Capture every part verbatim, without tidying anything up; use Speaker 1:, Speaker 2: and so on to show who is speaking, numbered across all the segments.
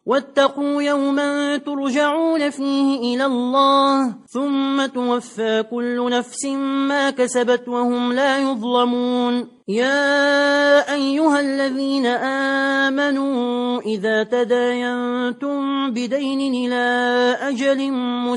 Speaker 1: واتقوا يوما ترجعون فيه إلى الله ثم توفى كل نفس ما كسبت وهم لا يظلمون. يا أيها الذين آمنوا إذا تداينتم بدين إلى أجل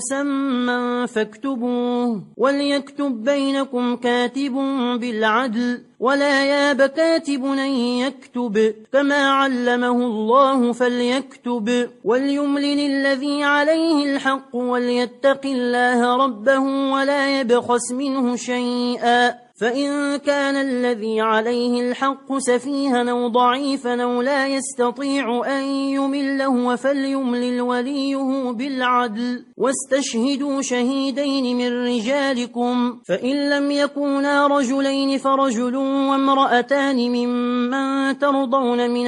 Speaker 1: مسمى فاكتبوه وليكتب بينكم كاتب بالعدل ولا ياب كاتب أن يكتب كما علمه الله فليكتب وليملل الذي عليه الحق وليتق الله ربه ولا يبخس منه شيئا فإن كان الذي عليه الحق سفيها أو ضعيفا أو لا يستطيع أن يمله فليملل وليه بالعدل واستشهدوا شهيدين من رجالكم فإن لم يكونا رجلين فرجل وامرأتان ممن ترضون من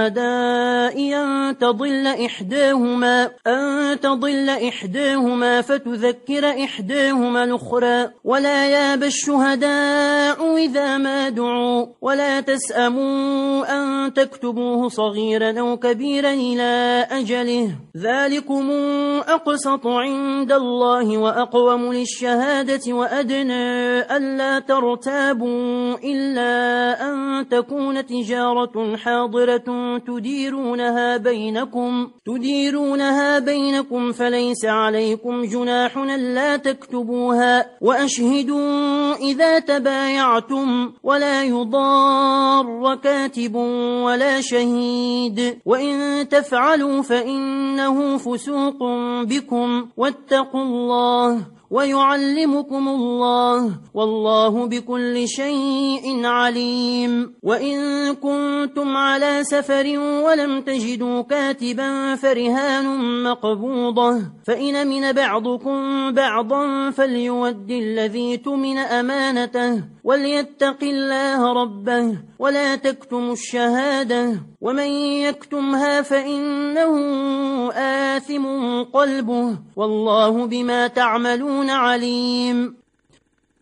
Speaker 1: الشهداء أن تضل إحداهما, أن تضل إحداهما فتذكر إحداهما الأخرى ولا ياب الشهداء إذا ما دعوا ولا تسأموا أن تكتبوه صغيرا أو كبيرا إلى أجله ذلكم أقسط عند الله وأقوم للشهادة وأدنى ألا ترتابوا إلا أن تكون تجارة حاضرة تديرونها بينكم تديرونها بينكم فليس عليكم جناح ألا تكتبوها وأشهدوا إذا تبايعتم ولا يضار كاتب ولا شهيد وإن تفعلوا فإنه فسوق بكم واتقوا الله ويعلمكم الله والله بكل شيء عليم. وإن كنتم على سفر ولم تجدوا كاتبا فرهان مقبوضة فإن من بعضكم بعضا فليود الذي تمن أمانته وليتق الله ربه ولا تكتم الشهادة ومن يكتمها فإنه آثم قلبه والله بما تعملون عليم.